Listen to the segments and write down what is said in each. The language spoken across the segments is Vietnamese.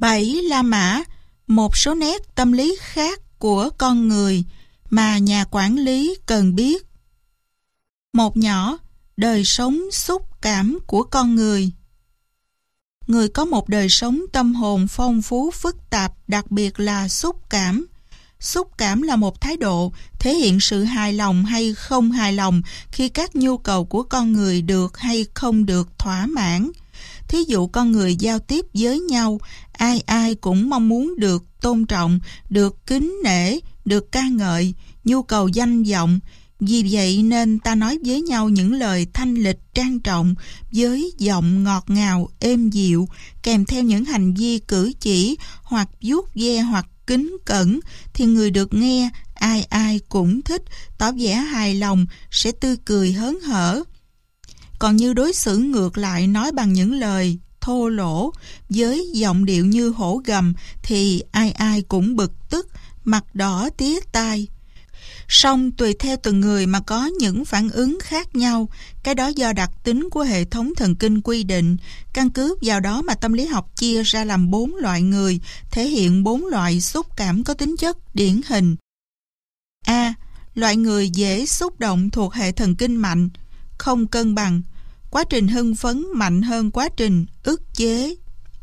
7. La Mã, một số nét tâm lý khác của con người mà nhà quản lý cần biết. Một nhỏ, đời sống xúc cảm của con người. Người có một đời sống tâm hồn phong phú phức tạp, đặc biệt là xúc cảm. Xúc cảm là một thái độ thể hiện sự hài lòng hay không hài lòng khi các nhu cầu của con người được hay không được thỏa mãn. Thí dụ con người giao tiếp với nhau, ai ai cũng mong muốn được tôn trọng, được kính nể, được ca ngợi, nhu cầu danh vọng. Vì vậy nên ta nói với nhau những lời thanh lịch trang trọng với giọng ngọt ngào êm dịu, kèm theo những hành vi cử chỉ hoặc vuốt ve hoặc kính cẩn, thì người được nghe ai ai cũng thích, tỏ vẻ hài lòng, sẽ tươi cười hớn hở. Còn như đối xử ngược lại, nói bằng những lời thô lỗ với giọng điệu như hổ gầm, thì ai ai cũng bực tức, mặt đỏ tía tai. Song tùy theo từng người mà có những phản ứng khác nhau, cái đó do đặc tính của hệ thống thần kinh quy định. Căn cứ vào đó mà tâm lý học chia ra làm 4 loại người, thể hiện 4 loại xúc cảm có tính chất điển hình. A. Loại người dễ xúc động thuộc hệ thần kinh mạnh, không cân bằng. Quá trình hưng phấn mạnh hơn quá trình ức chế.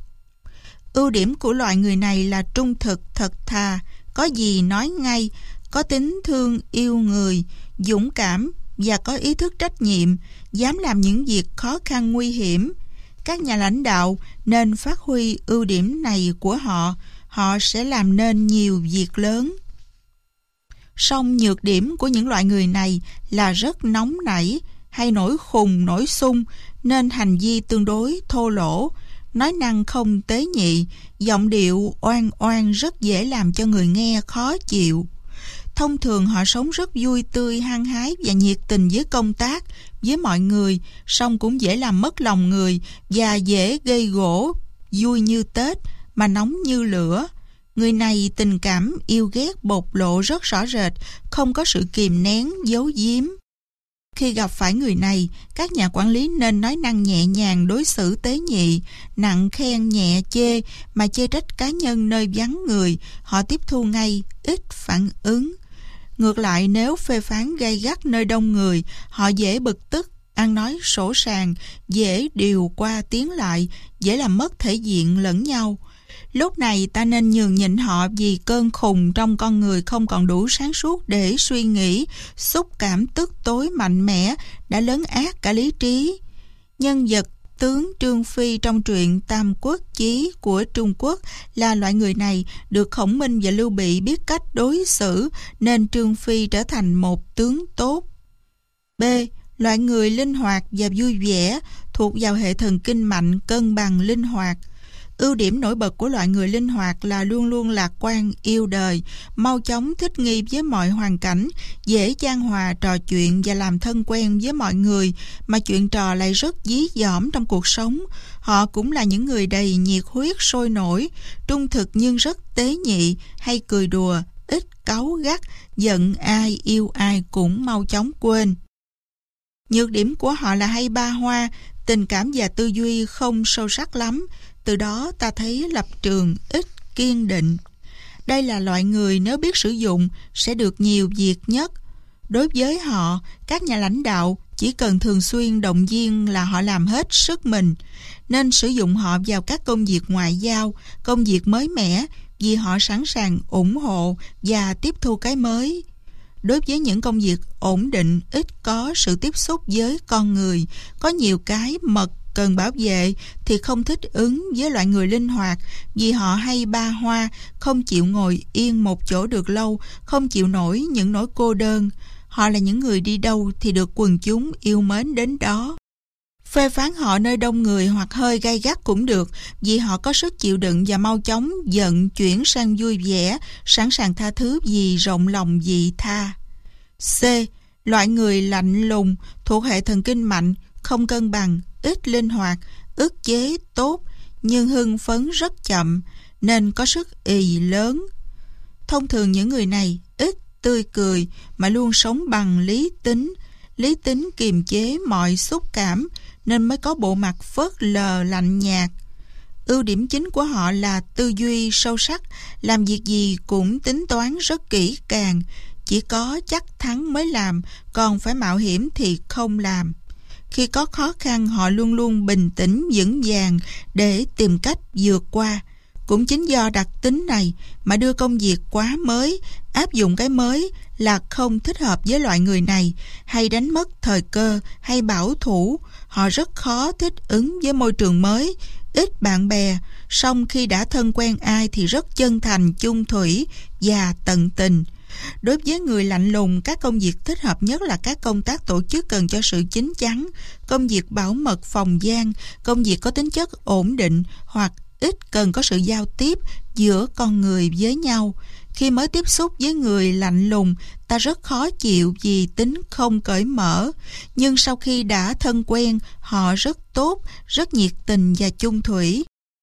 Ưu điểm của loại người này là trung thực, thật thà, có gì nói ngay, có tính thương yêu người, dũng cảm và có ý thức trách nhiệm, dám làm những việc khó khăn nguy hiểm. Các nhà lãnh đạo nên phát huy ưu điểm này của họ, họ sẽ làm nên nhiều việc lớn. Song nhược điểm của những loại người này là rất nóng nảy, hay nổi khùng, nổi xung, nên hành vi tương đối thô lỗ, nói năng không tế nhị, giọng điệu oan oan rất dễ làm cho người nghe khó chịu. Thông thường họ sống rất vui tươi, hăng hái và nhiệt tình với công tác, với mọi người, song cũng dễ làm mất lòng người và dễ gây gổ, vui như Tết mà nóng như lửa. Người này tình cảm yêu ghét bộc lộ rất rõ rệt, không có sự kìm nén, giấu giếm. Khi gặp phải người này, các nhà quản lý nên nói năng nhẹ nhàng, đối xử tế nhị, nặng khen nhẹ chê, mà chê trách cá nhân nơi vắng người, họ tiếp thu ngay, ít phản ứng. Ngược lại, nếu phê phán gay gắt nơi đông người, họ dễ bực tức, ăn nói sỗ sàng, dễ điều qua tiếng lại, dễ làm mất thể diện lẫn nhau. Lúc này ta nên nhường nhịn họ, vì cơn khùng trong con người không còn đủ sáng suốt để suy nghĩ, xúc cảm tức tối mạnh mẽ đã lấn át cả lý trí. Nhân vật tướng Trương Phi trong truyện Tam Quốc Chí của Trung Quốc là loại người này, được Khổng Minh và Lưu Bị biết cách đối xử, nên Trương Phi trở thành một tướng tốt. B. Loại người linh hoạt và vui vẻ, thuộc vào hệ thần kinh mạnh, cân bằng, linh hoạt. Ưu điểm nổi bật của loại người linh hoạt là luôn luôn lạc quan, yêu đời, mau chóng thích nghi với mọi hoàn cảnh, dễ chan hòa trò chuyện và làm thân quen với mọi người, mà chuyện trò lại rất dí dỏm trong cuộc sống. Họ cũng là những người đầy nhiệt huyết sôi nổi, trung thực nhưng rất tế nhị, hay cười đùa, ít cáu gắt, giận ai yêu ai cũng mau chóng quên. Nhược điểm của họ là hay ba hoa, tình cảm và tư duy không sâu sắc lắm. Từ đó ta thấy lập trường ít kiên định. Đây là loại người nếu biết sử dụng sẽ được nhiều việc nhất. Đối với họ, các nhà lãnh đạo chỉ cần thường xuyên động viên là họ làm hết sức mình, nên sử dụng họ vào các công việc ngoại giao, công việc mới mẻ, vì họ sẵn sàng ủng hộ và tiếp thu cái mới. Đối với những công việc ổn định, ít có sự tiếp xúc với con người, có nhiều cái mật cần bảo vệ, thì không thích ứng với loại người linh hoạt, vì họ hay ba hoa, không chịu ngồi yên một chỗ được lâu, không chịu nổi những nỗi cô đơn. Họ là những người đi đâu thì được quần chúng yêu mến đến đó. Phê phán họ nơi đông người hoặc hơi gay gắt cũng được, vì họ có sức chịu đựng và mau chóng giận chuyển sang vui vẻ, sẵn sàng tha thứ vì rộng lòng vị tha. C. Loại người lạnh lùng, thuộc hệ thần kinh mạnh, không cân bằng, ít linh hoạt, ức chế tốt, nhưng hưng phấn rất chậm, nên có sức ì lớn. Thông thường những người này ít tươi cười mà luôn sống bằng lý tính kiềm chế mọi xúc cảm, nên mới có bộ mặt phớt lờ lạnh nhạt. ưu điểm chính của họ là tư duy sâu sắc, làm việc gì cũng tính toán rất kỹ càng, chỉ có chắc thắng mới làm, còn phải mạo hiểm thì không làm. Khi có khó khăn, họ luôn luôn bình tĩnh vững vàng để tìm cách vượt qua. Cũng chính do đặc tính này mà đưa công việc quá mới, áp dụng cái mới là không thích hợp với loại người này, hay đánh mất thời cơ, hay bảo thủ. Họ rất khó thích ứng với môi trường mới, ít bạn bè, song khi đã thân quen ai thì rất chân thành, chung thủy và tận tình. Đối với người lạnh lùng, các công việc thích hợp nhất là các công tác tổ chức cần cho sự chín chắn, công việc bảo mật phòng gian, công việc có tính chất ổn định hoặc ít cần có sự giao tiếp giữa con người với nhau. Khi mới tiếp xúc với người lạnh lùng, ta rất khó chịu vì tính không cởi mở, nhưng sau khi đã thân quen, họ rất tốt, rất nhiệt tình và chung thủy.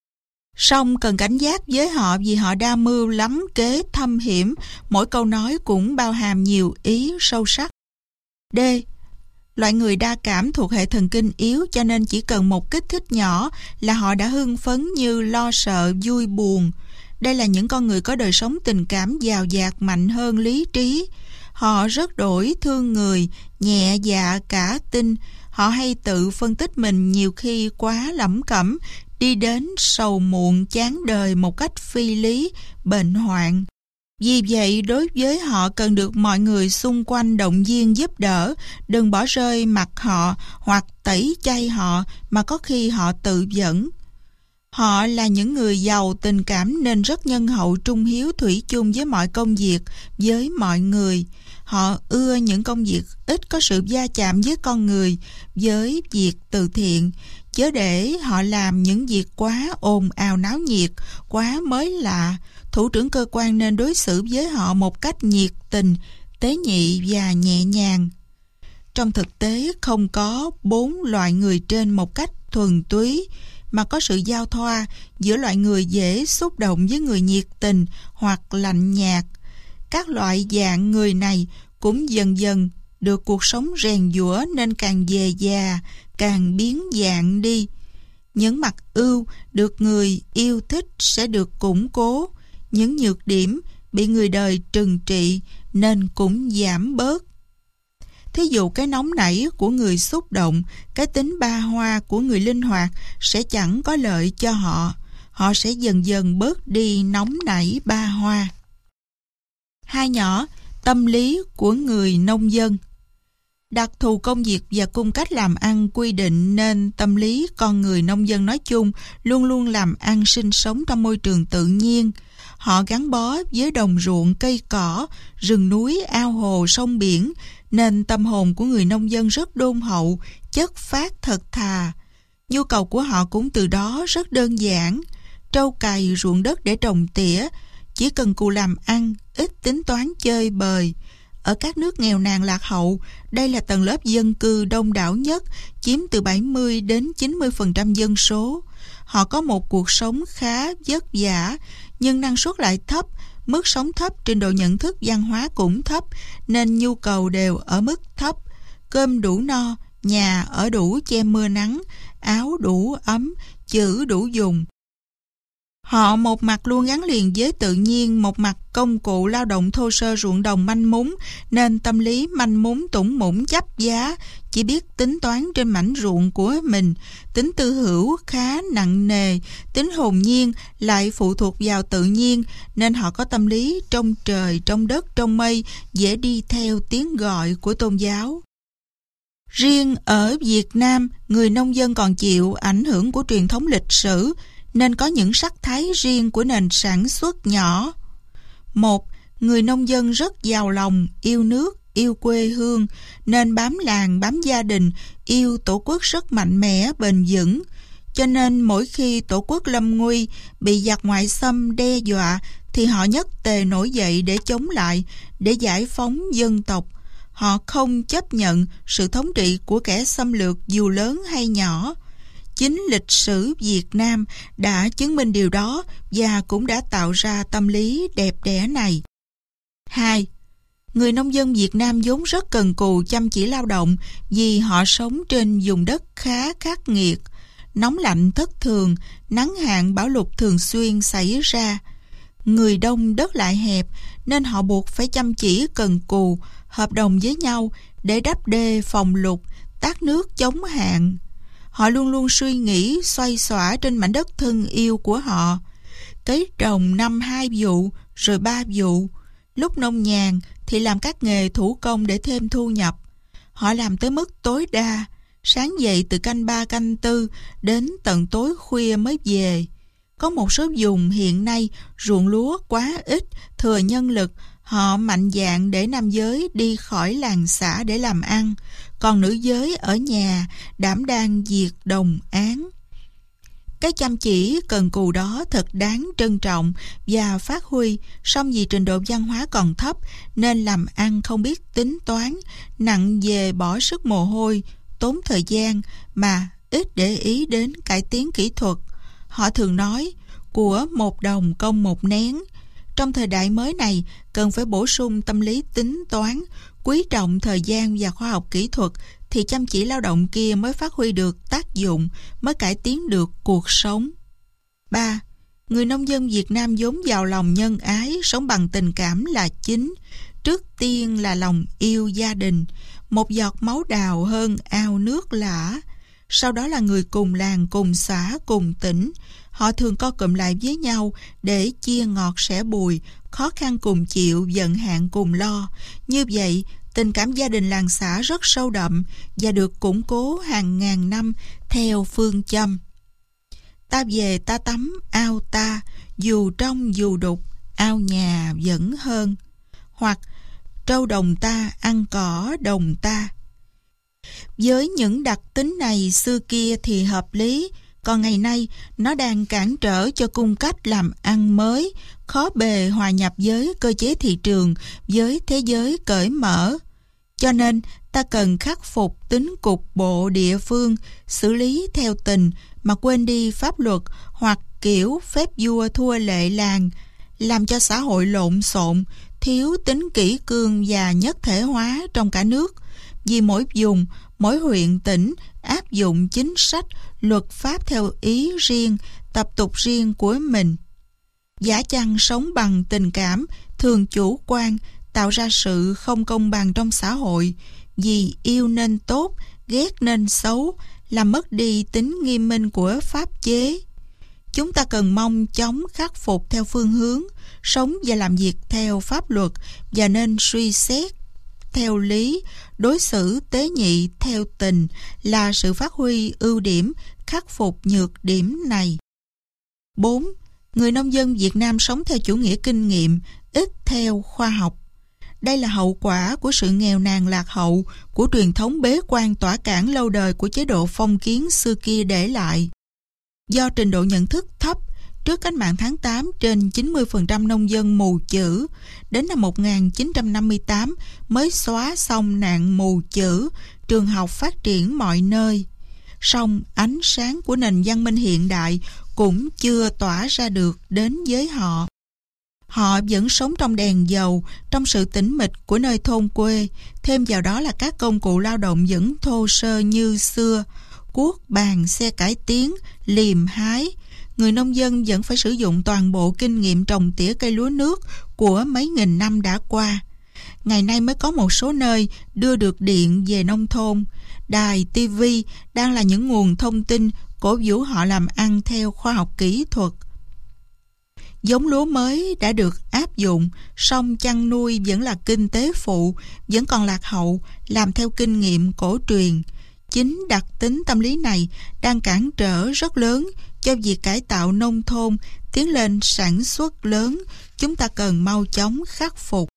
Song cần cảnh giác với họ vì họ đa mưu lắm kế thâm hiểm, mỗi câu nói cũng bao hàm nhiều ý sâu sắc. D. Loại người đa cảm thuộc hệ thần kinh yếu, cho nên chỉ cần một kích thích nhỏ là họ đã hưng phấn như lo sợ, vui buồn. Đây là những con người có đời sống tình cảm dào dạt mạnh hơn lý trí. Họ rất đổi thương người, nhẹ dạ cả tin. Họ hay tự phân tích mình nhiều khi quá lẩm cẩm, đi đến sầu muộn chán đời một cách phi lý, bệnh hoạn. Vì vậy, đối với họ cần được mọi người xung quanh động viên giúp đỡ, đừng bỏ rơi mặt họ hoặc tẩy chay họ mà có khi họ tự dẫn. Họ là những người giàu tình cảm nên rất nhân hậu, trung hiếu, thủy chung với mọi công việc, với mọi người. Họ ưa những công việc ít có sự va chạm với con người, với việc từ thiện, chớ để họ làm những việc quá ồn ào náo nhiệt, quá mới lạ. Thủ trưởng cơ quan nên đối xử với họ một cách nhiệt tình, tế nhị và nhẹ nhàng. Trong thực tế, không có 4 loại người trên một cách thuần túy, mà có sự giao thoa giữa loại người dễ xúc động với người nhiệt tình hoặc lạnh nhạt. Các loại dạng người này cũng dần dần được cuộc sống rèn giũa nên càng về già, càng biến dạng đi. Những mặt ưu được người yêu thích sẽ được củng cố, những nhược điểm bị người đời trừng trị nên cũng giảm bớt. Thí dụ cái nóng nảy của người xúc động, cái tính ba hoa của người linh hoạt sẽ chẳng có lợi cho họ. Họ sẽ dần dần bớt đi nóng nảy ba hoa. 2 nhỏ, tâm lý của người nông dân. Đặc thù công việc và cung cách làm ăn quy định nên tâm lý con người nông dân nói chung luôn luôn làm ăn sinh sống trong môi trường tự nhiên. Họ gắn bó với đồng ruộng, cây cỏ, rừng núi, ao hồ, sông biển, nên tâm hồn của người nông dân rất đôn hậu, chất phác thật thà. Nhu cầu của họ cũng từ đó rất đơn giản: trâu cày, ruộng đất để trồng tỉa, chỉ cần cù làm ăn, ít tính toán chơi bời. Ở các nước nghèo nàn lạc hậu, đây là tầng lớp dân cư đông đảo nhất, chiếm từ 70 đến 90% dân số. Họ có một cuộc sống khá vất vả, nhưng năng suất lại thấp, mức sống thấp, trình độ nhận thức văn hóa cũng thấp, nên nhu cầu đều ở mức thấp. Cơm đủ no, nhà ở đủ che mưa nắng, áo đủ ấm, chữ đủ dùng. Họ một mặt luôn gắn liền với tự nhiên, một mặt công cụ lao động thô sơ ruộng đồng manh mún, nên tâm lý manh mún tủng mũng chấp giá, chỉ biết tính toán trên mảnh ruộng của mình. Tính tư hữu khá nặng nề, tính hồn nhiên lại phụ thuộc vào tự nhiên, nên họ có tâm lý trong trời, trong đất, trong mây, dễ đi theo tiếng gọi của tôn giáo. Riêng ở Việt Nam, người nông dân còn chịu ảnh hưởng của truyền thống lịch sử, nên có những sắc thái riêng của nền sản xuất nhỏ. 1. Người nông dân rất giàu lòng, yêu nước, yêu quê hương, nên bám làng, bám gia đình, yêu tổ quốc rất mạnh mẽ, bền vững. Cho nên mỗi khi tổ quốc lâm nguy, bị giặc ngoại xâm đe dọa, thì họ nhất tề nổi dậy để chống lại, để giải phóng dân tộc. Họ không chấp nhận sự thống trị của kẻ xâm lược dù lớn hay nhỏ. Chính lịch sử Việt Nam đã chứng minh điều đó và cũng đã tạo ra tâm lý đẹp đẽ này. 2. Người nông dân Việt Nam vốn rất cần cù chăm chỉ lao động vì họ sống trên vùng đất khá khắc nghiệt. nóng lạnh thất thường, nắng hạn bão lụt thường xuyên xảy ra. Người đông đất lại hẹp nên họ buộc phải chăm chỉ cần cù, hợp đồng với nhau để đắp đê phòng lụt, tát nước chống hạn. Họ luôn luôn suy nghĩ xoay xỏa trên mảnh đất thân yêu của họ. Cấy trồng năm 2 vụ, rồi 3 vụ. Lúc nông nhàn thì làm các nghề thủ công để thêm thu nhập. Họ làm tới mức tối đa, sáng dậy từ canh 3 canh 4 đến tận tối khuya mới về. Có một số vùng hiện nay ruộng lúa quá ít, thừa nhân lực, họ mạnh dạn để nam giới đi khỏi làng xã để làm ăn, còn nữ giới ở nhà đảm đang việc đồng áng. Cái chăm chỉ cần cù đó thật đáng trân trọng và phát huy, song vì trình độ văn hóa còn thấp nên làm ăn không biết tính toán, nặng về bỏ sức mồ hôi, tốn thời gian mà ít để ý đến cải tiến kỹ thuật. Họ thường nói, của 1 đồng công 1 nén. Trong thời đại mới này, cần phải bổ sung tâm lý tính toán, quý trọng thời gian và khoa học kỹ thuật, thì chăm chỉ lao động kia mới phát huy được tác dụng, mới cải tiến được cuộc sống. 3. Người nông dân Việt Nam vốn giàu lòng nhân ái, sống bằng tình cảm là chính. Trước tiên là lòng yêu gia đình, một giọt máu đào hơn ao nước lã. Sau đó là người cùng làng, cùng xã, cùng tỉnh. Họ thường co cụm lại với nhau để chia ngọt sẻ bùi, khó khăn cùng chịu, vận hạn cùng lo. Như vậy, tình cảm gia đình làng xã rất sâu đậm và được củng cố hàng ngàn năm theo phương châm: ta về ta tắm ao ta, dù trong dù đục, ao nhà vẫn hơn. Hoặc trâu đồng ta ăn cỏ đồng ta. Với những đặc tính này xưa kia thì hợp lý, còn ngày nay nó đang cản trở cho cung cách làm ăn mới, khó bề hòa nhập với cơ chế thị trường, với thế giới cởi mở. Cho nên ta cần khắc phục tính cục bộ địa phương, xử lý theo tình mà quên đi pháp luật, hoặc kiểu phép vua thua lệ làng, làm cho xã hội lộn xộn, thiếu tính kỷ cương và nhất thể hóa trong cả nước. Vì mỗi vùng, mỗi huyện tỉnh áp dụng chính sách, luật pháp theo ý riêng, tập tục riêng của mình. Giả chăng sống bằng tình cảm, thường chủ quan, tạo ra sự không công bằng trong xã hội. Vì yêu nên tốt, ghét nên xấu, làm mất đi tính nghiêm minh của pháp chế. Chúng ta cần mong chóng khắc phục theo phương hướng sống và làm việc theo pháp luật, và nên suy xét theo lý, đối xử tế nhị theo tình, là sự phát huy ưu điểm, khắc phục nhược điểm này. 4. Người nông dân Việt Nam sống theo chủ nghĩa kinh nghiệm, ít theo khoa học. Đây là hậu quả của sự nghèo nàn lạc hậu, của truyền thống bế quan tỏa cản lâu đời của chế độ phong kiến xưa kia để lại. Do trình độ nhận thức thấp, trước cách mạng tháng 8 trên 90% nông dân mù chữ, đến năm 1958 mới xóa xong nạn mù chữ, trường học phát triển mọi nơi. Song ánh sáng của nền văn minh hiện đại cũng chưa tỏa ra được đến với họ. Họ vẫn sống trong đèn dầu, trong sự tĩnh mịch của nơi thôn quê, thêm vào đó là các công cụ lao động vẫn thô sơ như xưa, cuốc, bàn, xe cải tiến, liềm hái. Người nông dân vẫn phải sử dụng toàn bộ kinh nghiệm trồng tỉa cây lúa nước của mấy nghìn năm đã qua. Ngày nay mới có một số nơi đưa được điện về nông thôn. Đài, TV đang là những nguồn thông tin cổ vũ họ làm ăn theo khoa học kỹ thuật. Giống lúa mới đã được áp dụng, song chăn nuôi vẫn là kinh tế phụ, vẫn còn lạc hậu, làm theo kinh nghiệm cổ truyền. Chính đặc tính tâm lý này đang cản trở rất lớn cho việc cải tạo nông thôn, tiến lên sản xuất lớn. Chúng ta cần mau chóng khắc phục.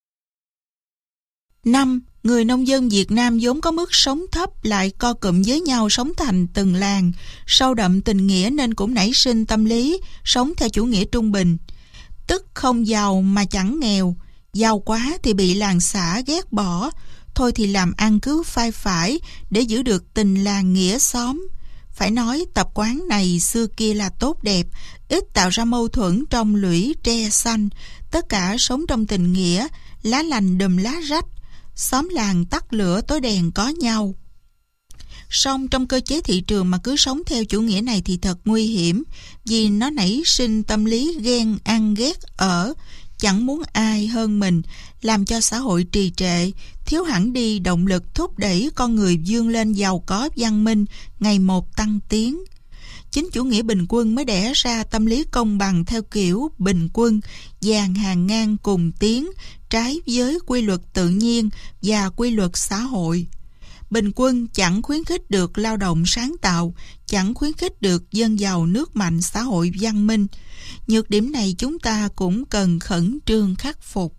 5. Người nông dân Việt Nam vốn có mức sống thấp, lại co cụm với nhau sống thành từng làng, sâu đậm tình nghĩa nên cũng nảy sinh tâm lý sống theo chủ nghĩa trung bình. Tức không giàu mà chẳng nghèo, giàu quá thì bị làng xã ghét bỏ, thôi thì làm ăn cứ phai phải để giữ được tình làng nghĩa xóm. Phải nói tập quán này xưa kia là tốt đẹp, ít tạo ra mâu thuẫn trong lũy tre xanh, tất cả sống trong tình nghĩa, lá lành đùm lá rách, xóm làng tắt lửa tối đèn có nhau. Song trong cơ chế thị trường mà cứ sống theo chủ nghĩa này thì thật nguy hiểm, vì nó nảy sinh tâm lý ghen ăn ghét ở, chẳng muốn ai hơn mình, làm cho xã hội trì trệ, thiếu hẳn đi động lực thúc đẩy con người vươn lên giàu có văn minh, ngày một tăng tiến. Chính chủ nghĩa bình quân mới đẻ ra tâm lý công bằng theo kiểu bình quân, dàn hàng ngang cùng tiến, trái với quy luật tự nhiên và quy luật xã hội. Bình quân chẳng khuyến khích được lao động sáng tạo, chẳng khuyến khích được dân giàu nước mạnh xã hội văn minh. Nhược điểm này chúng ta cũng cần khẩn trương khắc phục.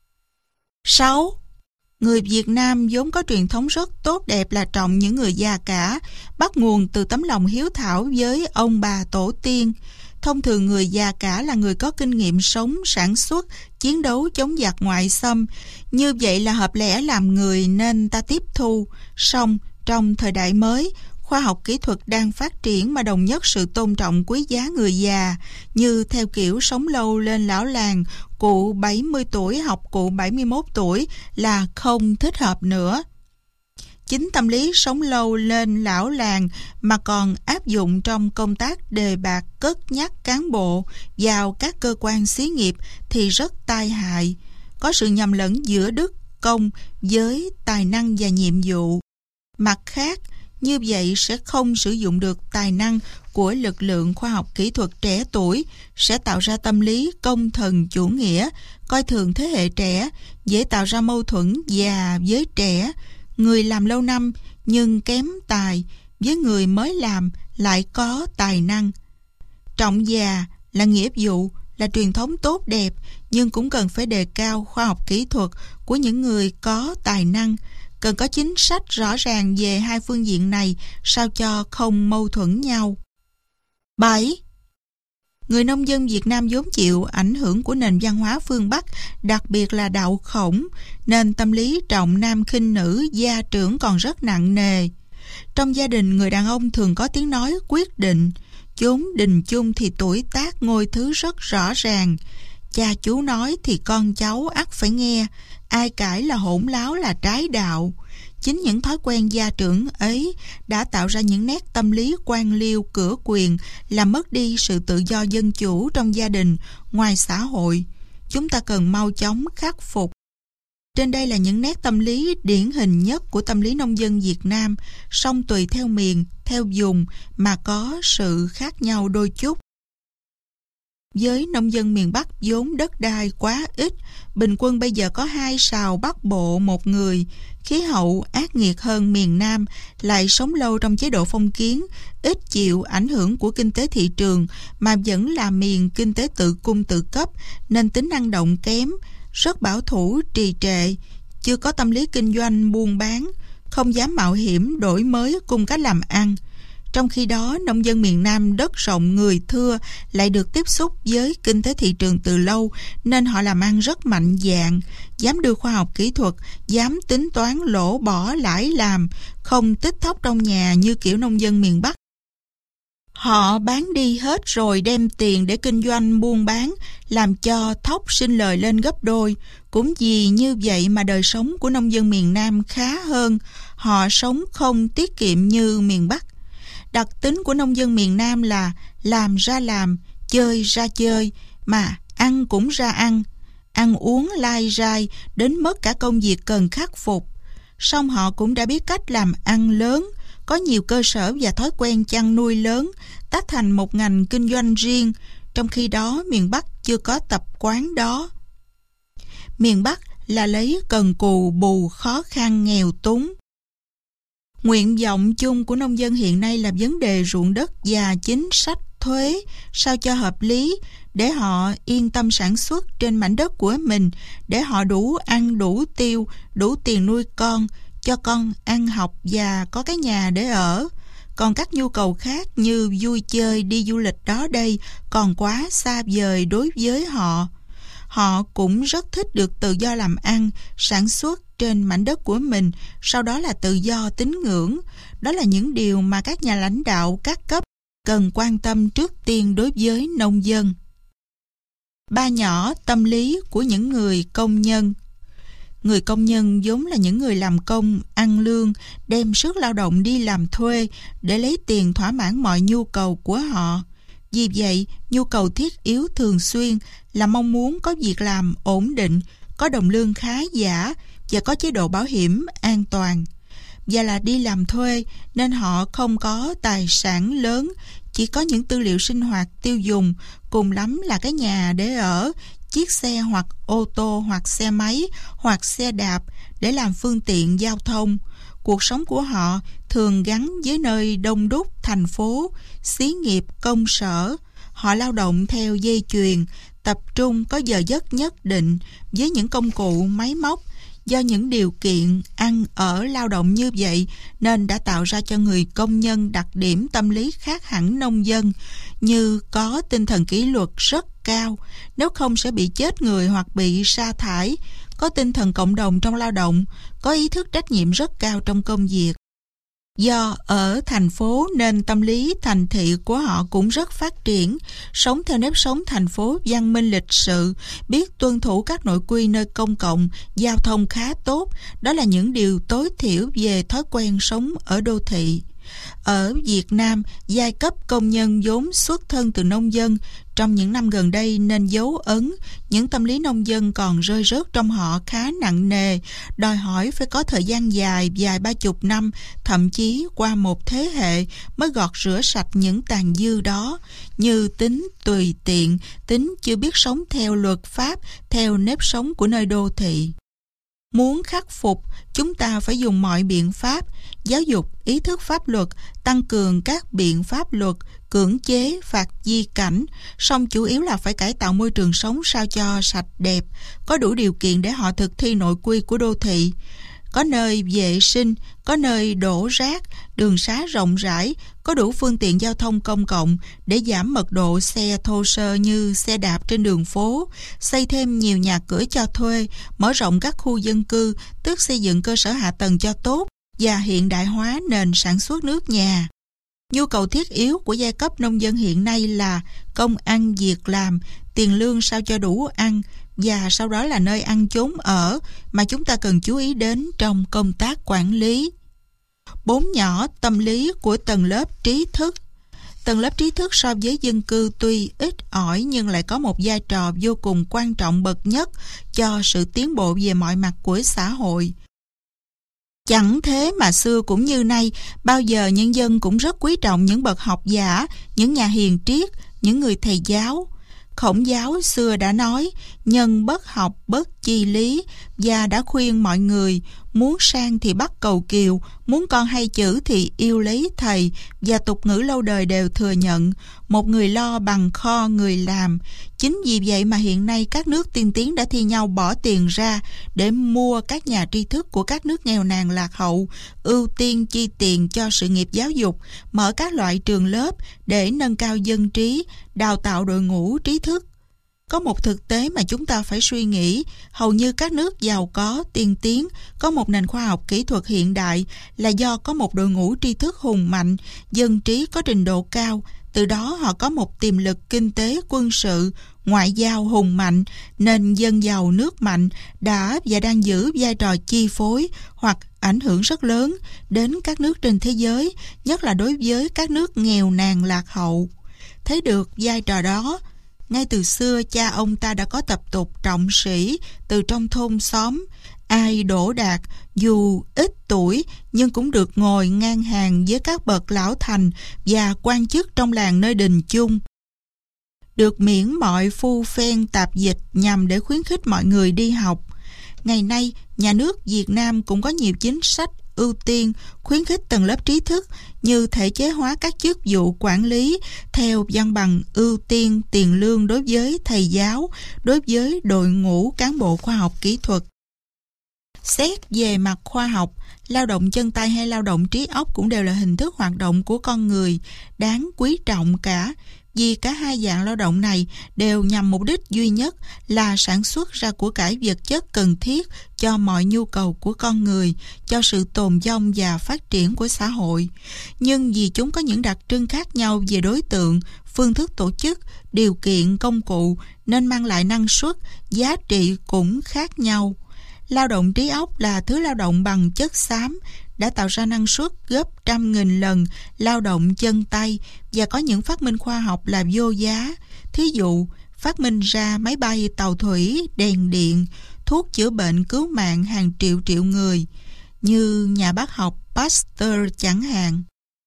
6. Người Việt Nam vốn có truyền thống rất tốt đẹp là trọng những người già cả, bắt nguồn từ tấm lòng hiếu thảo với ông bà tổ tiên. Thông thường người già cả là người có kinh nghiệm sống, sản xuất, chiến đấu chống giặc ngoại xâm. Như vậy là hợp lẽ làm người nên ta tiếp thu. Song trong thời đại mới, khoa học kỹ thuật đang phát triển mà đồng nhất sự tôn trọng quý giá người già, như theo kiểu sống lâu lên lão làng, cụ 70 tuổi học cụ 71 tuổi là không thích hợp nữa. Chính tâm lý sống lâu lên lão làng mà còn áp dụng trong công tác đề bạt cất nhắc cán bộ vào các cơ quan xí nghiệp thì rất tai hại, có sự nhầm lẫn giữa đức công với tài năng và nhiệm vụ. Mặt khác, như vậy sẽ không sử dụng được tài năng của lực lượng khoa học kỹ thuật trẻ tuổi, sẽ tạo ra tâm lý công thần chủ nghĩa, coi thường thế hệ trẻ, dễ tạo ra mâu thuẫn già với trẻ, người làm lâu năm nhưng kém tài với người mới làm lại có tài năng. Trọng già là nghĩa vụ, là truyền thống tốt đẹp, nhưng cũng cần phải đề cao khoa học kỹ thuật của những người có tài năng. Cần có chính sách rõ ràng về hai phương diện này sao cho không mâu thuẫn nhau. 7. Người nông dân Việt Nam vốn chịu ảnh hưởng của nền văn hóa phương Bắc, đặc biệt là đạo Khổng, nên tâm lý trọng nam khinh nữ, gia trưởng còn rất nặng nề. Trong gia đình, người đàn ông thường có tiếng nói quyết định, chốn đình chung thì tuổi tác ngôi thứ rất rõ ràng. Cha chú nói thì con cháu ắt phải nghe, ai cãi là hỗn láo, là trái đạo. Chính những thói quen gia trưởng ấy đã tạo ra những nét tâm lý quan liêu cửa quyền, làm mất đi sự tự do dân chủ trong gia đình, ngoài xã hội. Chúng ta cần mau chóng khắc phục. Trên đây là những nét tâm lý điển hình nhất của tâm lý nông dân Việt Nam, song tùy theo miền, theo vùng mà có sự khác nhau đôi chút. Với nông dân miền Bắc vốn đất đai quá ít, bình quân bây giờ có 2 sào Bắc Bộ một người, khí hậu ác nghiệt hơn miền Nam, lại sống lâu trong chế độ phong kiến, ít chịu ảnh hưởng của kinh tế thị trường mà vẫn là miền kinh tế tự cung tự cấp, nên tính năng động kém, rất bảo thủ trì trệ, chưa có tâm lý kinh doanh buôn bán, không dám mạo hiểm đổi mới cung cách làm ăn. Trong khi đó, nông dân miền Nam đất rộng người thưa lại được tiếp xúc với kinh tế thị trường từ lâu, nên họ làm ăn rất mạnh dạn, dám đưa khoa học kỹ thuật, dám tính toán lỗ bỏ lãi làm, không tích thóc trong nhà như kiểu nông dân miền Bắc. Họ bán đi hết rồi đem tiền để kinh doanh buôn bán, làm cho thóc sinh lời lên gấp đôi. Cũng vì như vậy mà đời sống của nông dân miền Nam khá hơn, họ sống không tiết kiệm như miền Bắc. Đặc tính của nông dân miền Nam là làm ra làm, chơi ra chơi, mà ăn cũng ra ăn, ăn uống lai rai, đến mất cả công việc cần khắc phục. Song họ cũng đã biết cách làm ăn lớn, có nhiều cơ sở và thói quen chăn nuôi lớn, tách thành một ngành kinh doanh riêng, trong khi đó miền Bắc chưa có tập quán đó. Miền Bắc là lấy cần cù bù khó khăn nghèo túng. Nguyện vọng chung của nông dân hiện nay là vấn đề ruộng đất và chính sách thuế sao cho hợp lý, để họ yên tâm sản xuất trên mảnh đất của mình, để họ đủ ăn đủ tiêu, đủ tiền nuôi con, cho con ăn học và có cái nhà để ở. Còn các nhu cầu khác như vui chơi, đi du lịch đó đây còn quá xa vời đối với họ. Họ cũng rất thích được tự do làm ăn, sản xuất trên mảnh đất của mình, sau đó là tự do tín ngưỡng. Đó là những điều mà các nhà lãnh đạo các cấp cần quan tâm trước tiên đối với nông dân. 3 nhỏ tâm lý của những người công nhân. Người công nhân vốn là những người làm công, ăn lương, đem sức lao động đi làm thuê để lấy tiền thỏa mãn mọi nhu cầu của họ. Vì vậy, nhu cầu thiết yếu thường xuyên là mong muốn có việc làm ổn định, có đồng lương khá giả và có chế độ bảo hiểm an toàn. Và là đi làm thuê nên họ không có tài sản lớn, chỉ có những tư liệu sinh hoạt tiêu dùng, cùng lắm là cái nhà để ở, chiếc xe hoặc ô tô hoặc xe máy hoặc xe đạp để làm phương tiện giao thông. Cuộc sống của họ thường gắn với nơi đông đúc thành phố, xí nghiệp, công sở. Họ lao động theo dây chuyền, tập trung có giờ giấc nhất định với những công cụ máy móc. Do những điều kiện ăn ở lao động như vậy nên đã tạo ra cho người công nhân đặc điểm tâm lý khác hẳn nông dân, như có tinh thần kỷ luật rất cao, nếu không sẽ bị chết người hoặc bị sa thải, có tinh thần cộng đồng trong lao động, có ý thức trách nhiệm rất cao trong công việc. Do ở thành phố nên tâm lý thành thị của họ cũng rất phát triển, sống theo nếp sống thành phố văn minh lịch sự, biết tuân thủ các nội quy nơi công cộng, giao thông khá tốt. Đó là những điều tối thiểu về thói quen sống ở đô thị. Ở Việt Nam, giai cấp công nhân vốn xuất thân từ nông dân, trong những năm gần đây nên dấu ấn, những tâm lý nông dân còn rơi rớt trong họ khá nặng nề, đòi hỏi phải có thời gian dài, vài 30 năm, thậm chí qua một thế hệ mới gọt rửa sạch những tàn dư đó, như tính tùy tiện, tính chưa biết sống theo luật pháp, theo nếp sống của nơi đô thị. Muốn khắc phục, chúng ta phải dùng mọi biện pháp, giáo dục ý thức pháp luật, tăng cường các biện pháp luật, cưỡng chế, phạt di cảnh, song chủ yếu là phải cải tạo môi trường sống sao cho sạch đẹp, có đủ điều kiện để họ thực thi nội quy của đô thị. Có nơi vệ sinh, có nơi đổ rác, đường xá rộng rãi, có đủ phương tiện giao thông công cộng để giảm mật độ xe thô sơ như xe đạp trên đường phố, xây thêm nhiều nhà cửa cho thuê, mở rộng các khu dân cư, tức xây dựng cơ sở hạ tầng cho tốt và hiện đại hóa nền sản xuất nước nhà. Nhu cầu thiết yếu của giai cấp nông dân hiện nay là công ăn việc làm, tiền lương sao cho đủ ăn, và sau đó là nơi ăn chốn ở mà chúng ta cần chú ý đến trong công tác quản lý. 4 nhỏ tâm lý của tầng lớp trí thức. Tầng lớp trí thức so với dân cư tuy ít ỏi nhưng lại có một vai trò vô cùng quan trọng bậc nhất cho sự tiến bộ về mọi mặt của xã hội. Chẳng thế mà xưa cũng như nay, bao giờ nhân dân cũng rất quý trọng những bậc học giả, những nhà hiền triết, những người thầy giáo. Khổng giáo xưa đã nói, nhân bất học bất chi lý, và đã khuyên mọi người, muốn sang thì bắt cầu kiều, muốn con hay chữ thì yêu lấy thầy, và tục ngữ lâu đời đều thừa nhận, một người lo bằng kho người làm. Chính vì vậy mà hiện nay các nước tiên tiến đã thi nhau bỏ tiền ra để mua các nhà tri thức của các nước nghèo nàn lạc hậu, ưu tiên chi tiền cho sự nghiệp giáo dục, mở các loại trường lớp để nâng cao dân trí, đào tạo đội ngũ trí thức. Có một thực tế mà chúng ta phải suy nghĩ, hầu như các nước giàu có, tiên tiến, có một nền khoa học kỹ thuật hiện đại là do có một đội ngũ tri thức hùng mạnh, dân trí có trình độ cao, từ đó họ có một tiềm lực kinh tế, quân sự, ngoại giao hùng mạnh, nên dân giàu nước mạnh đã và đang giữ vai trò chi phối hoặc ảnh hưởng rất lớn đến các nước trên thế giới, nhất là đối với các nước nghèo nàn lạc hậu. Thấy được vai trò đó, ngay từ xưa cha ông ta đã có tập tục trọng sĩ từ trong thôn xóm. Ai đỗ đạt dù ít tuổi nhưng cũng được ngồi ngang hàng với các bậc lão thành và quan chức trong làng nơi đình chung, được miễn mọi phu phen tạp dịch nhằm để khuyến khích mọi người đi học. Ngày nay, nhà nước Việt Nam cũng có nhiều chính sách ưu tiên khuyến khích tầng lớp trí thức như thể chế hóa các chức vụ quản lý theo văn bằng ưu tiên tiền lương đối với thầy giáo, đối với đội ngũ cán bộ khoa học kỹ thuật. Xét về mặt khoa học, lao động chân tay hay lao động trí óc cũng đều là hình thức hoạt động của con người đáng quý trọng cả, vì cả hai dạng lao động này đều nhằm mục đích duy nhất là sản xuất ra của cải vật chất cần thiết cho mọi nhu cầu của con người, cho sự tồn vong và phát triển của xã hội. Nhưng vì chúng có những đặc trưng khác nhau về đối tượng, phương thức tổ chức, điều kiện, công cụ nên mang lại năng suất, giá trị cũng khác nhau. Lao động trí óc là thứ lao động bằng chất xám, đã tạo ra năng suất gấp 100.000 lần lao động chân tay và có những phát minh khoa học là vô giá. Thí dụ, phát minh ra máy bay, tàu thủy, đèn điện, thuốc chữa bệnh cứu mạng hàng triệu triệu người, như nhà bác học Pasteur chẳng hạn.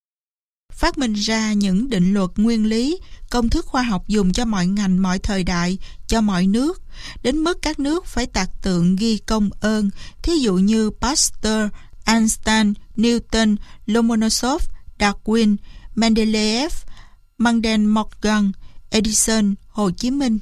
Phát minh ra những định luật nguyên lý, công thức khoa học dùng cho mọi ngành, mọi thời đại, cho mọi nước, đến mức các nước phải tạc tượng ghi công ơn, thí dụ như Pasteur, Einstein, Newton, Lomonosov, Darwin, Mendeleev, Manden Morgan, Edison, Hồ Chí Minh.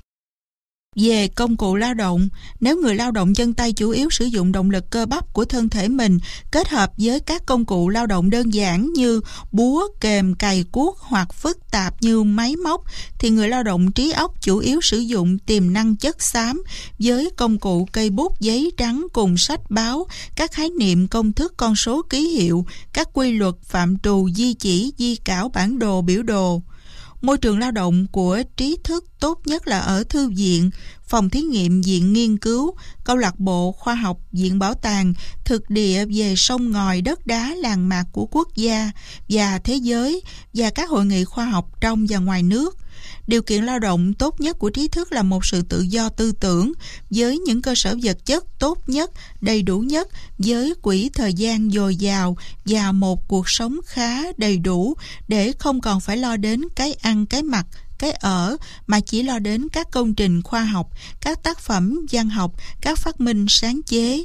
Về công cụ lao động, nếu người lao động chân tay chủ yếu sử dụng động lực cơ bắp của thân thể mình kết hợp với các công cụ lao động đơn giản như búa, kềm, cày cuốc hoặc phức tạp như máy móc, thì người lao động trí óc chủ yếu sử dụng tiềm năng chất xám với công cụ cây bút, giấy trắng cùng sách báo, các khái niệm, công thức, con số, ký hiệu, các quy luật, phạm trù, di chỉ, di cảo, bản đồ, biểu đồ. Môi trường lao động của trí thức tốt nhất là ở thư viện, phòng thí nghiệm, viện nghiên cứu, câu lạc bộ khoa học, viện bảo tàng, thực địa về sông ngòi, đất đá, làng mạc của quốc gia và thế giới, và các hội nghị khoa học trong và ngoài nước. Điều kiện lao động tốt nhất của trí thức là một sự tự do tư tưởng, với những cơ sở vật chất tốt nhất, đầy đủ nhất, với quỹ thời gian dồi dào và một cuộc sống khá đầy đủ, để không còn phải lo đến cái ăn, cái mặc, cái ở, mà chỉ lo đến các công trình khoa học, các tác phẩm văn học, các phát minh sáng chế.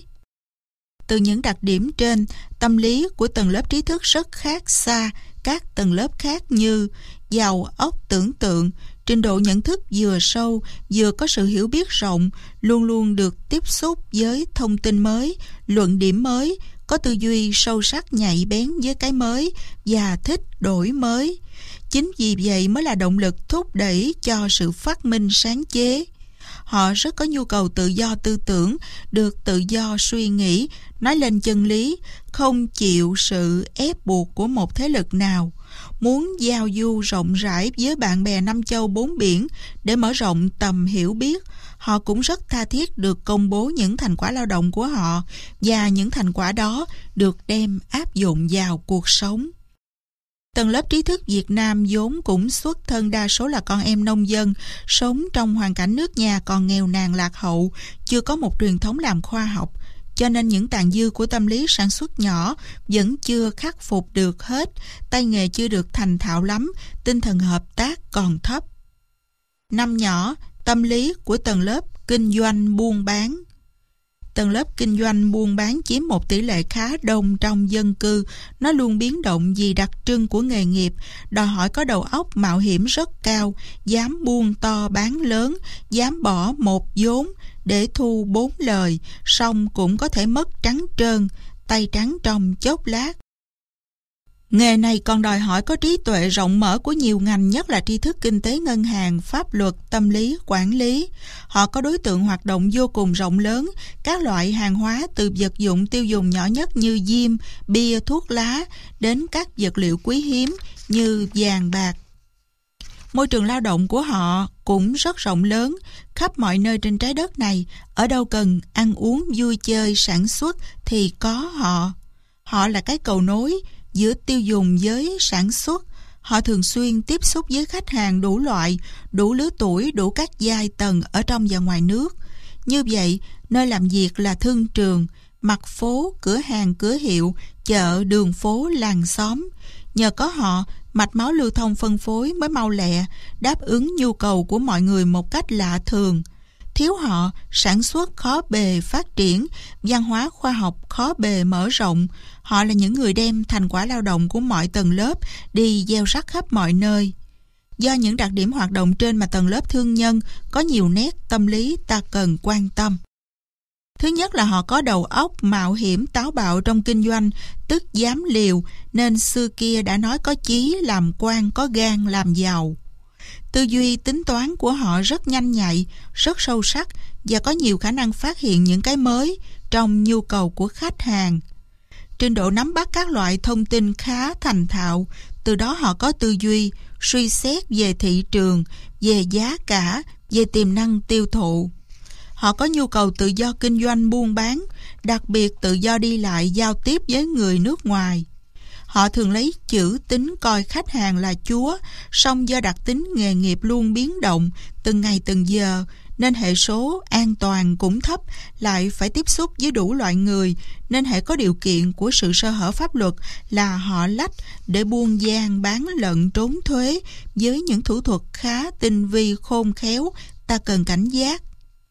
Từ những đặc điểm trên, tâm lý của tầng lớp trí thức rất khác xa các tầng lớp khác như giàu óc tưởng tượng, trình độ nhận thức vừa sâu, vừa có sự hiểu biết rộng, luôn luôn được tiếp xúc với thông tin mới, luận điểm mới, có tư duy sâu sắc, nhạy bén với cái mới và thích đổi mới. Chính vì vậy mới là động lực thúc đẩy cho sự phát minh sáng chế. Họ rất có nhu cầu tự do tư tưởng, được tự do suy nghĩ, nói lên chân lý, không chịu sự ép buộc của một thế lực nào. Muốn giao du rộng rãi với bạn bè năm châu bốn biển để mở rộng tầm hiểu biết. Họ cũng rất tha thiết được công bố những thành quả lao động của họ, và những thành quả đó được đem áp dụng vào cuộc sống. Tầng lớp trí thức Việt Nam vốn cũng xuất thân đa số là con em nông dân, sống trong hoàn cảnh nước nhà còn nghèo nàn lạc hậu, chưa có một truyền thống làm khoa học, cho nên những tàn dư của tâm lý sản xuất nhỏ vẫn chưa khắc phục được hết, tay nghề chưa được thành thạo lắm, tinh thần hợp tác còn thấp. Năm nhỏ, tâm lý của tầng lớp kinh doanh buôn bán. Tầng lớp kinh doanh buôn bán chiếm một tỷ lệ khá đông trong dân cư. Nó luôn biến động vì đặc trưng của nghề nghiệp, đòi hỏi có đầu óc mạo hiểm rất cao, dám buôn to bán lớn, dám bỏ một vốn để thu 4 lời, song cũng có thể mất trắng trơn, tay trắng trong chốc lát. Nghề này còn đòi hỏi có trí tuệ rộng mở của nhiều ngành, nhất là tri thức kinh tế, ngân hàng, pháp luật, tâm lý, quản lý. Họ có đối tượng hoạt động vô cùng rộng lớn, các loại hàng hóa từ vật dụng tiêu dùng nhỏ nhất như diêm, bia, thuốc lá đến các vật liệu quý hiếm như vàng bạc. Môi trường lao động của họ cũng rất rộng lớn, khắp mọi nơi trên trái đất này, ở đâu cần ăn uống, vui chơi, sản xuất thì có họ. Họ là cái cầu nối giữa tiêu dùng với sản xuất. Họ thường xuyên tiếp xúc với khách hàng đủ loại, đủ lứa tuổi, đủ các giai tầng ở trong và ngoài nước. Như vậy, nơi làm việc là thương trường, mặt phố, cửa hàng, cửa hiệu, chợ, đường phố, làng xóm. Nhờ có họ, mạch máu lưu thông phân phối mới mau lẹ, đáp ứng nhu cầu của mọi người một cách lạ thường. Thiếu họ, sản xuất khó bề phát triển, văn hóa khoa học khó bề mở rộng. Họ là những người đem thành quả lao động của mọi tầng lớp đi gieo rắc khắp mọi nơi. Do những đặc điểm hoạt động trên mà tầng lớp thương nhân có nhiều nét tâm lý ta cần quan tâm. Thứ nhất là họ có đầu óc mạo hiểm táo bạo trong kinh doanh, tức dám liều, nên xưa kia đã nói có chí làm quan, có gan làm giàu. Tư duy tính toán của họ rất nhanh nhạy, rất sâu sắc và có nhiều khả năng phát hiện những cái mới trong nhu cầu của khách hàng. Trình độ nắm bắt các loại thông tin khá thành thạo, từ đó họ có tư duy, suy xét về thị trường, về giá cả, về tiềm năng tiêu thụ. Họ có nhu cầu tự do kinh doanh buôn bán, đặc biệt tự do đi lại giao tiếp với người nước ngoài. Họ thường lấy chữ tín coi khách hàng là chúa, song do đặc tính nghề nghiệp luôn biến động từng ngày từng giờ, nên hệ số an toàn cũng thấp, lại phải tiếp xúc với đủ loại người, nên hệ có điều kiện của sự sơ hở pháp luật là họ lách để buôn gian bán lận trốn thuế với những thủ thuật khá tinh vi khôn khéo, ta cần cảnh giác.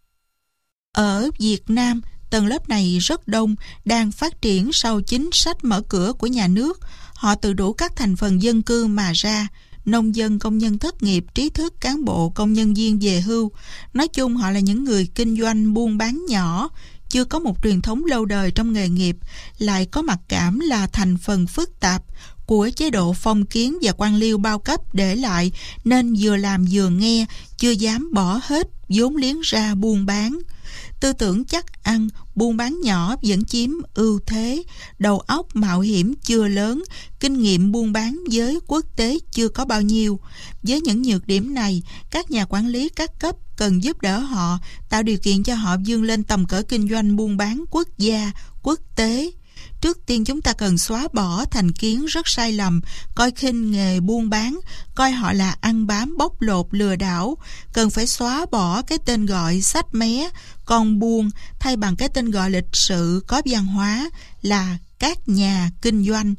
Ở Việt Nam, tầng lớp này rất đông, đang phát triển sau chính sách mở cửa của nhà nước. Họ từ đủ các thành phần dân cư mà ra: nông dân, công nhân thất nghiệp, trí thức, cán bộ, công nhân viên về hưu. Nói chung họ là những người kinh doanh buôn bán nhỏ, chưa có một truyền thống lâu đời trong nghề nghiệp, lại có mặc cảm là thành phần phức tạp của chế độ phong kiến và quan liêu bao cấp để lại, nên vừa làm vừa nghe, chưa dám bỏ hết vốn liếng ra buôn bán. Tư tưởng chắc ăn, buôn bán nhỏ vẫn chiếm ưu thế, đầu óc mạo hiểm chưa lớn, kinh nghiệm buôn bán với quốc tế chưa có bao nhiêu. Với những nhược điểm này, các nhà quản lý các cấp cần giúp đỡ họ, tạo điều kiện cho họ vươn lên tầm cỡ kinh doanh buôn bán quốc gia, quốc tế. Trước tiên chúng ta cần xóa bỏ thành kiến rất sai lầm, coi khinh nghề buôn bán, coi họ là ăn bám bóc lột lừa đảo. Cần phải xóa bỏ cái tên gọi sách mé, con buôn, thay bằng cái tên gọi lịch sự có văn hóa là các nhà kinh doanh.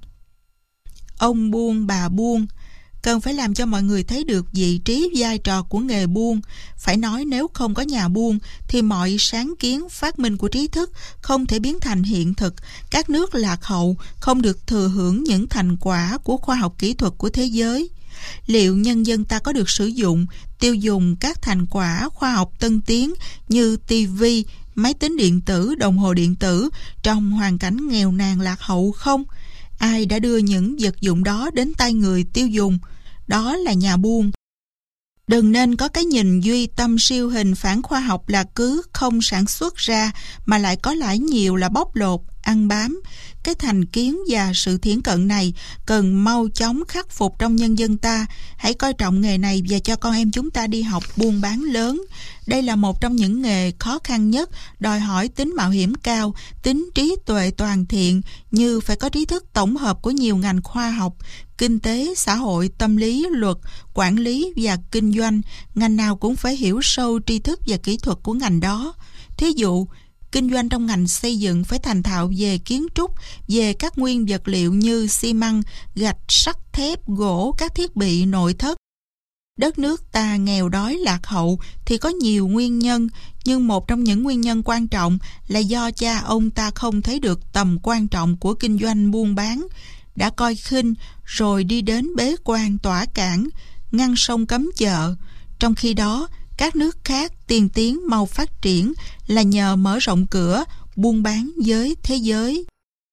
Ông buôn, bà buôn. Cần phải làm cho mọi người thấy được vị trí vai trò của nghề buôn. Phải nói nếu không có nhà buôn thì mọi sáng kiến phát minh của trí thức không thể biến thành hiện thực. Các nước lạc hậu không được thừa hưởng những thành quả của khoa học kỹ thuật của thế giới. Liệu nhân dân ta có được sử dụng, tiêu dùng các thành quả khoa học tân tiến như TV, máy tính điện tử, đồng hồ điện tử trong hoàn cảnh nghèo nàn lạc hậu không? Ai đã đưa những vật dụng đó đến tay người tiêu dùng? Đó là nhà buôn. Đừng nên có cái nhìn duy tâm siêu hình phản khoa học là cứ không sản xuất ra mà lại có lãi nhiều là bóc lột, ăn bám. Cái thành kiến và sự thiển cận này cần mau chóng khắc phục trong nhân dân ta. Hãy coi trọng nghề này và cho con em chúng ta đi học buôn bán lớn. Đây là một trong những nghề khó khăn nhất, đòi hỏi tính mạo hiểm cao, tính trí tuệ toàn thiện, như phải có trí thức tổng hợp của nhiều ngành khoa học, kinh tế, xã hội, tâm lý, luật, quản lý và kinh doanh. Ngành nào cũng phải hiểu sâu tri thức và kỹ thuật của ngành đó. Thí dụ, kinh doanh trong ngành xây dựng phải thành thạo về kiến trúc, về các nguyên vật liệu như xi măng, gạch, sắt, thép, gỗ, các thiết bị nội thất. Đất nước ta nghèo đói lạc hậu thì có nhiều nguyên nhân, nhưng một trong những nguyên nhân quan trọng là do cha ông ta không thấy được tầm quan trọng của kinh doanh buôn bán, đã coi khinh rồi đi đến bế quan tỏa cảng, ngăn sông cấm chợ. Trong khi đó, các nước khác tiên tiến mau phát triển là nhờ mở rộng cửa buôn bán với thế giới.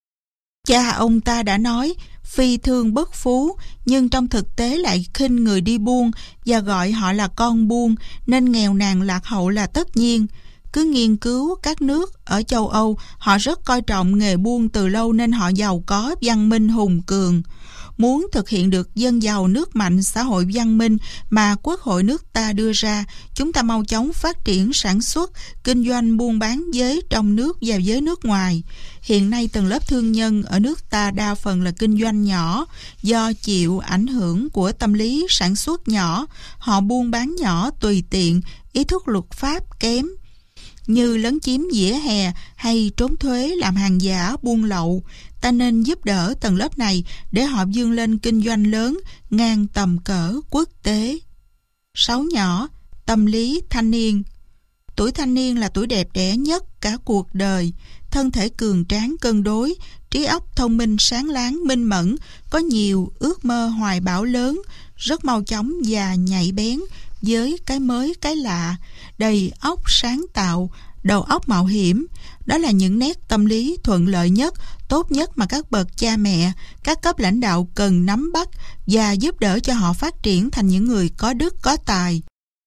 Cha ông ta đã nói phi thương bất phú, nhưng trong thực tế lại khinh người đi buôn và gọi họ là con buôn, nên nghèo nàn lạc hậu là tất nhiên. Cứ nghiên cứu các nước ở châu Âu, họ rất coi trọng nghề buôn từ lâu nên họ giàu có, văn minh, hùng cường. Muốn thực hiện được dân giàu nước mạnh, xã hội văn minh mà Quốc hội nước ta đưa ra, chúng ta mau chóng phát triển sản xuất, kinh doanh buôn bán với trong nước và với nước ngoài. Hiện nay tầng lớp thương nhân ở nước ta đa phần là kinh doanh nhỏ, do chịu ảnh hưởng của tâm lý sản xuất nhỏ, họ buôn bán nhỏ tùy tiện, ý thức luật pháp kém, như lấn chiếm vỉa hè hay trốn thuế, làm hàng giả, buôn lậu. Ta nên giúp đỡ tầng lớp này để họ vươn lên kinh doanh lớn, ngang tầm cỡ quốc tế. 6 nhỏ, tâm lý thanh niên. Tuổi thanh niên là tuổi đẹp đẽ nhất cả cuộc đời. Thân thể cường tráng cân đối, trí óc thông minh sáng láng minh mẫn, có nhiều ước mơ hoài bão lớn, rất mau chóng và nhạy bén với cái mới cái lạ, đầy óc sáng tạo, đầu óc mạo hiểm. Đó là những nét tâm lý thuận lợi nhất, tốt nhất mà các bậc cha mẹ, các cấp lãnh đạo cần nắm bắt và giúp đỡ cho họ phát triển thành những người có đức có tài.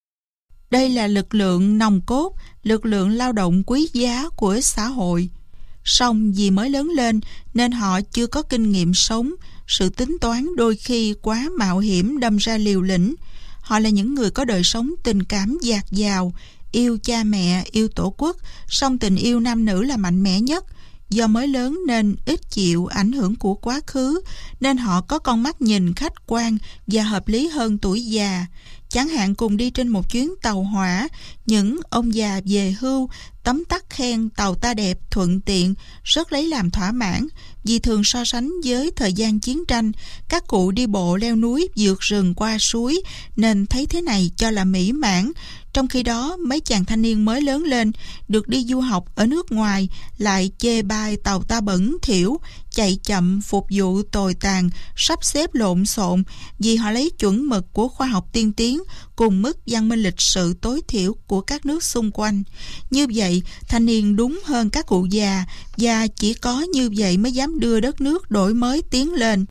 Đây là lực lượng nòng cốt, lực lượng lao động quý giá của xã hội. Song vì mới lớn lên nên họ chưa có kinh nghiệm sống, sự tính toán đôi khi quá mạo hiểm đâm ra liều lĩnh. Họ là những người có đời sống tình cảm dạt dào, yêu cha mẹ, yêu tổ quốc, song tình yêu nam nữ là mạnh mẽ nhất. Do mới lớn nên ít chịu ảnh hưởng của quá khứ, nên họ có con mắt nhìn khách quan và hợp lý hơn tuổi già. Chẳng hạn cùng đi trên một chuyến tàu hỏa, những ông già về hưu tấm tắc khen tàu ta đẹp, thuận tiện, rất lấy làm thỏa mãn, vì thường so sánh với thời gian chiến tranh, các cụ đi bộ leo núi, vượt rừng qua suối, nên thấy thế này cho là mỹ mãn. Trong khi đó, mấy chàng thanh niên mới lớn lên, được đi du học ở nước ngoài, lại chê bai tàu ta bẩn thỉu, chạy chậm, phục vụ tồi tàn, sắp xếp lộn xộn, vì họ lấy chuẩn mực của khoa học tiên tiến cùng mức văn minh lịch sự tối thiểu của các nước xung quanh. Như vậy, thanh niên đúng hơn các cụ già, và chỉ có như vậy mới dám đưa đất nước đổi mới tiến lên.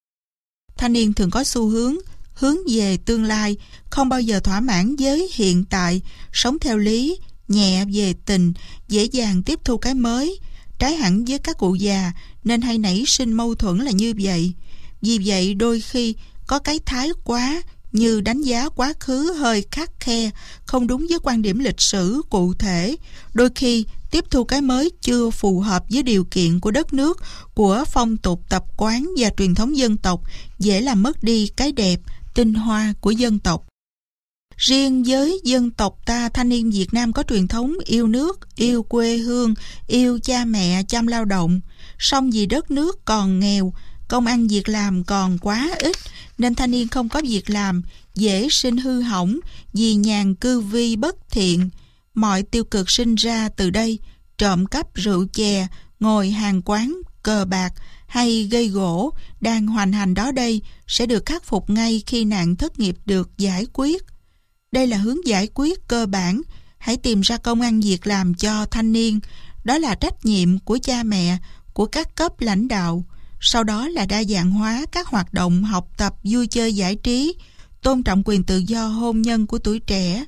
Thanh niên thường có xu hướng về tương lai, không bao giờ thỏa mãn với hiện tại, sống theo lý, nhẹ về tình, dễ dàng tiếp thu cái mới, trái hẳn với các cụ già, nên hay nảy sinh mâu thuẫn là như vậy. Vì vậy đôi khi có cái thái quá, như đánh giá quá khứ hơi khắt khe, không đúng với quan điểm lịch sử cụ thể. Đôi khi tiếp thu cái mới chưa phù hợp với điều kiện của đất nước, của phong tục tập quán và truyền thống dân tộc, dễ làm mất đi cái đẹp, tinh hoa của dân tộc. Riêng với dân tộc ta, thanh niên Việt Nam có truyền thống yêu nước, yêu quê hương, yêu cha mẹ, chăm lao động. Song vì đất nước còn nghèo, công ăn việc làm còn quá ít, nên thanh niên không có việc làm, dễ sinh hư hỏng vì nhàn cư vi bất thiện. Mọi tiêu cực sinh ra từ đây, trộm cắp rượu chè, ngồi hàng quán, cờ bạc hay gây gỗ đang hoành hành đó đây sẽ được khắc phục ngay khi nạn thất nghiệp được giải quyết. Đây là hướng giải quyết cơ bản. Hãy tìm ra công ăn việc làm cho thanh niên. Đó là trách nhiệm của cha mẹ, của các cấp lãnh đạo. Sau đó là đa dạng hóa các hoạt động học tập, vui chơi giải trí, tôn trọng quyền tự do hôn nhân của tuổi trẻ.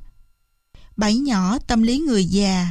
7 nhỏ tâm lý người già.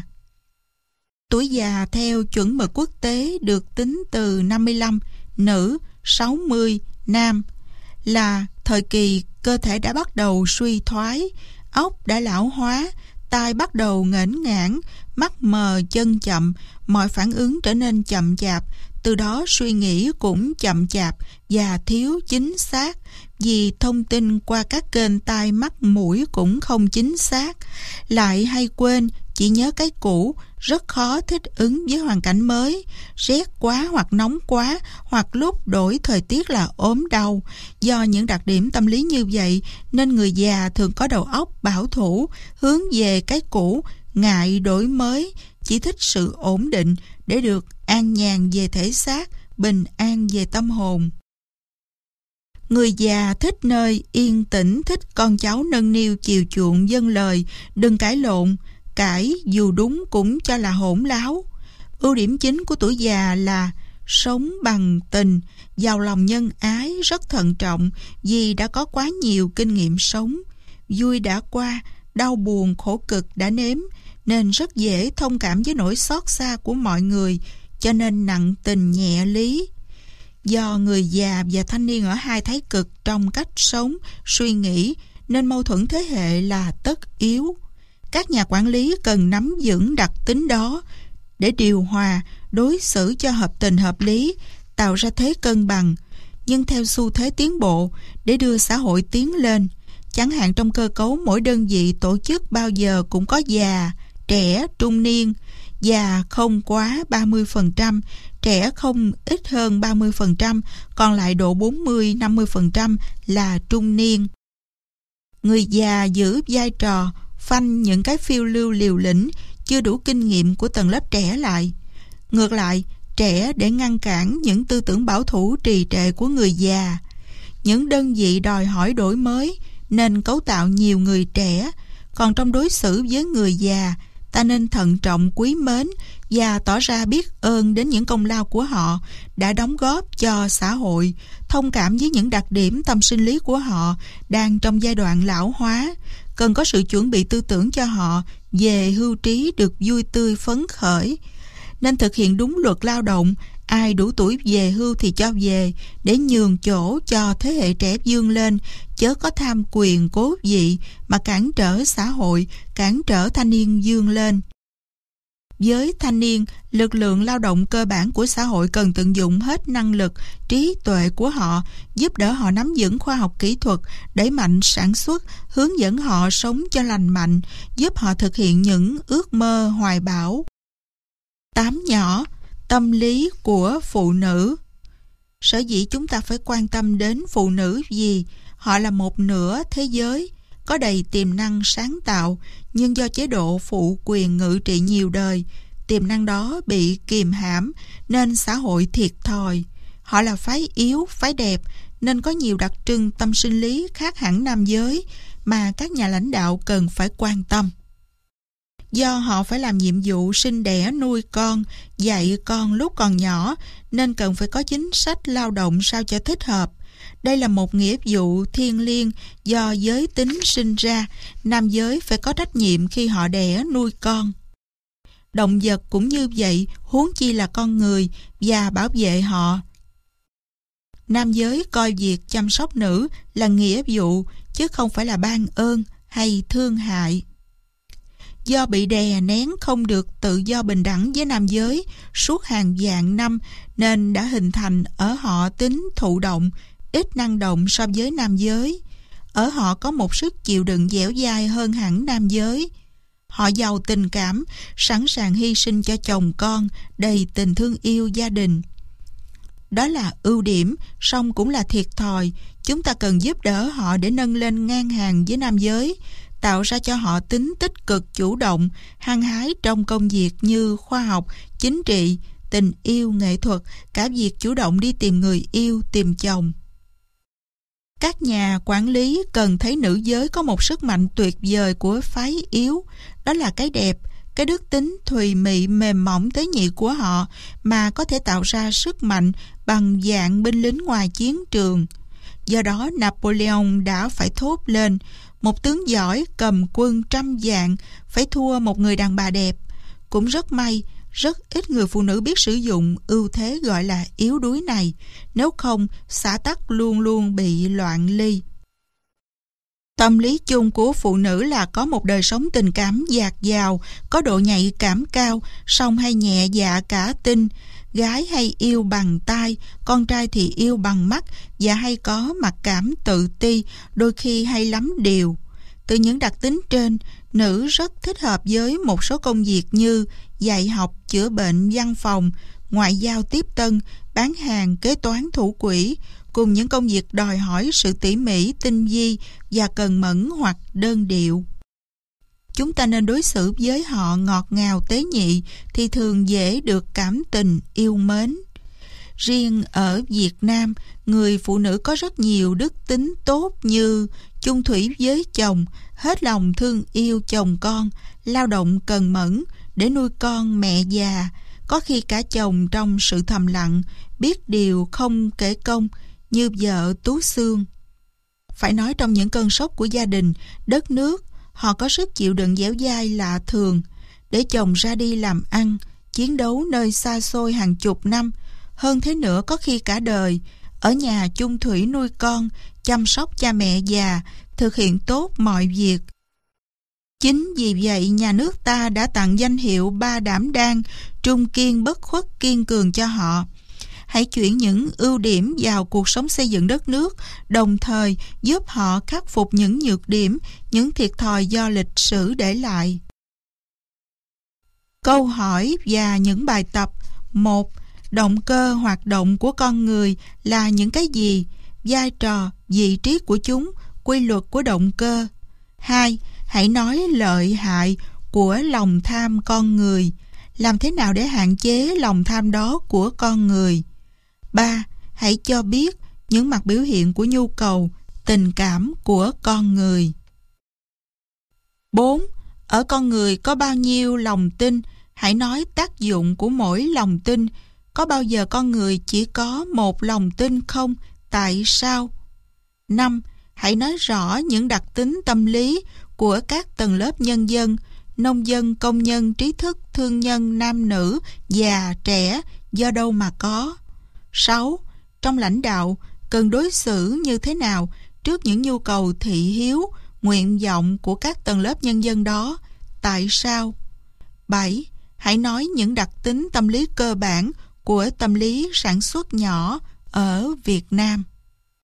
Tuổi già theo chuẩn mực quốc tế được tính từ 55, nữ, 60, nam, là thời kỳ cơ thể đã bắt đầu suy thoái, óc đã lão hóa, tai bắt đầu nghẽn ngãn, mắt mờ, chân chậm, mọi phản ứng trở nên chậm chạp, từ đó suy nghĩ cũng chậm chạp và thiếu chính xác, vì thông tin qua các kênh tai mắt mũi cũng không chính xác, lại hay quên, chỉ nhớ cái cũ, rất khó thích ứng với hoàn cảnh mới, rét quá hoặc nóng quá, hoặc lúc đổi thời tiết là ốm đau. Do những đặc điểm tâm lý như vậy nên người già thường có đầu óc bảo thủ, hướng về cái cũ, ngại đổi mới, chỉ thích sự ổn định để được an nhàn về thể xác, bình an về tâm hồn. Người già thích nơi yên tĩnh, thích con cháu nâng niu chiều chuộng vâng lời, đừng cãi lộn, cãi dù đúng cũng cho là hỗn láo. Ưu điểm chính của tuổi già là sống bằng tình, giàu lòng nhân ái, rất thận trọng vì đã có quá nhiều kinh nghiệm sống. Vui đã qua, đau buồn khổ cực đã nếm, nên rất dễ thông cảm với nỗi xót xa của mọi người, cho nên nặng tình nhẹ lý. Do người già và thanh niên ở hai thái cực trong cách sống, suy nghĩ, nên mâu thuẫn thế hệ là tất yếu. Các nhà quản lý cần nắm vững đặc tính đó để điều hòa, đối xử cho hợp tình hợp lý, tạo ra thế cân bằng, nhưng theo xu thế tiến bộ để đưa xã hội tiến lên. Chẳng hạn trong cơ cấu mỗi đơn vị tổ chức bao giờ cũng có già, trẻ, trung niên. Già không quá 30%, trẻ không ít hơn 30%, còn lại độ 40-50% là trung niên. Người già giữ vai trò phanh những cái phiêu lưu liều lĩnh chưa đủ kinh nghiệm của tầng lớp trẻ lại. Ngược lại, trẻ để ngăn cản những tư tưởng bảo thủ trì trệ của người già. Những đơn vị đòi hỏi đổi mới nên cấu tạo nhiều người trẻ, còn trong đối xử với người già, ta nên thận trọng quý mến và tỏ ra biết ơn đến những công lao của họ đã đóng góp cho xã hội, thông cảm với những đặc điểm tâm sinh lý của họ đang trong giai đoạn lão hóa, cần có sự chuẩn bị tư tưởng cho họ về hưu trí được vui tươi phấn khởi. Nên thực hiện đúng luật lao động, Ai đủ tuổi về hưu thì cho về, để nhường chỗ cho thế hệ trẻ vươn lên, chớ có tham quyền cố vị mà cản trở xã hội, cản trở thanh niên vươn lên. Với thanh niên, lực lượng lao động cơ bản của xã hội cần tận dụng hết năng lực, trí tuệ của họ, giúp đỡ họ nắm vững khoa học kỹ thuật, đẩy mạnh sản xuất, hướng dẫn họ sống cho lành mạnh, giúp họ thực hiện những ước mơ hoài bão. 8 nhỏ, tâm lý của phụ nữ. Sở dĩ chúng ta phải quan tâm đến phụ nữ vì họ là một nửa thế giới, có đầy tiềm năng sáng tạo, nhưng do chế độ phụ quyền ngự trị nhiều đời, tiềm năng đó bị kìm hãm nên xã hội thiệt thòi. Họ là phái yếu, phái đẹp nên có nhiều đặc trưng tâm sinh lý khác hẳn nam giới mà các nhà lãnh đạo cần phải quan tâm. Do họ phải làm nhiệm vụ sinh đẻ nuôi con, dạy con lúc còn nhỏ nên cần phải có chính sách lao động sao cho thích hợp. Đây là một nghĩa vụ thiêng liêng do giới tính sinh ra, nam giới phải có trách nhiệm khi họ đẻ nuôi con. Động vật cũng như vậy, huống chi là con người, và bảo vệ họ. Nam giới coi việc chăm sóc nữ là nghĩa vụ, chứ không phải là ban ơn hay thương hại. Do bị đè nén không được tự do bình đẳng với nam giới suốt hàng vạn năm nên đã hình thành ở họ tính thụ động, ít năng động so với nam giới. Ở họ có một sức chịu đựng dẻo dai hơn hẳn nam giới. Họ giàu tình cảm, sẵn sàng hy sinh cho chồng con, đầy tình thương yêu gia đình. Đó là ưu điểm, song cũng là thiệt thòi. Chúng ta cần giúp đỡ họ để nâng lên ngang hàng với nam giới, tạo ra cho họ tính tích cực chủ động, hăng hái trong công việc như khoa học, chính trị, tình yêu, nghệ thuật, cả việc chủ động đi tìm người yêu, tìm chồng. Các nhà quản lý cần thấy nữ giới có một sức mạnh tuyệt vời của phái yếu, đó là cái đẹp, cái đức tính thùy mị mềm mỏng tế nhị của họ mà có thể tạo ra sức mạnh bằng dạng binh lính ngoài chiến trường. Do đó Napoleon đã phải thốt lên, một tướng giỏi cầm quân 100 vạn phải thua một người đàn bà đẹp. Cũng rất may, rất ít người phụ nữ biết sử dụng ưu thế gọi là yếu đuối này, nếu không xã tắc luôn luôn bị loạn ly. Tâm lý chung của phụ nữ là có một đời sống tình cảm dạt dào, có độ nhạy cảm cao, song hay nhẹ dạ cả tin. Gái hay yêu bằng tai, con trai thì yêu bằng mắt và hay có mặc cảm tự ti, đôi khi hay lắm điều. Từ những đặc tính trên, nữ rất thích hợp với một số công việc như dạy học, chữa bệnh, văn phòng, ngoại giao tiếp tân, bán hàng, kế toán thủ quỹ, cùng những công việc đòi hỏi sự tỉ mỉ, tinh vi và cần mẫn hoặc đơn điệu. Chúng ta nên đối xử với họ ngọt ngào tế nhị thì thường dễ được cảm tình, yêu mến. Riêng ở Việt Nam, người phụ nữ có rất nhiều đức tính tốt như chung thủy với chồng, hết lòng thương yêu chồng con, lao động cần mẫn để nuôi con mẹ già, có khi cả chồng trong sự thầm lặng, biết điều không kể công, như vợ Tú Xương. Phải nói trong những cơn sốc của gia đình, đất nước, họ có sức chịu đựng dẻo dai lạ thường. Để chồng ra đi làm ăn, chiến đấu nơi xa xôi hàng chục năm, hơn thế nữa có khi cả đời, ở nhà chung thủy nuôi con, chăm sóc cha mẹ già, thực hiện tốt mọi việc. Chính vì vậy nhà nước ta đã tặng danh hiệu ba đảm đang, trung kiên bất khuất kiên cường cho họ. Hãy chuyển những ưu điểm vào cuộc sống xây dựng đất nước, đồng thời giúp họ khắc phục những nhược điểm, những thiệt thòi do lịch sử để lại. Câu hỏi và những bài tập. 1. Động cơ hoạt động của con người là những cái gì? Vai trò, vị trí của chúng, quy luật của động cơ. 2. Hãy nói lợi hại của lòng tham con người. Làm thế nào để hạn chế lòng tham đó của con người? 3. Hãy cho biết những mặt biểu hiện của nhu cầu, tình cảm của con người. 4. Ở con người có bao nhiêu lòng tin? Hãy nói tác dụng của mỗi lòng tin. Có bao giờ con người chỉ có một lòng tin không? Tại sao? 5. Hãy nói rõ những đặc tính tâm lý của các tầng lớp nhân dân, nông dân, công nhân, trí thức, thương nhân, nam nữ, già, trẻ, do đâu mà có? 6. Trong lãnh đạo, cần đối xử như thế nào trước những nhu cầu thị hiếu, nguyện vọng của các tầng lớp nhân dân đó? Tại sao? 7. Hãy nói những đặc tính tâm lý cơ bản của tâm lý sản xuất nhỏ ở Việt Nam.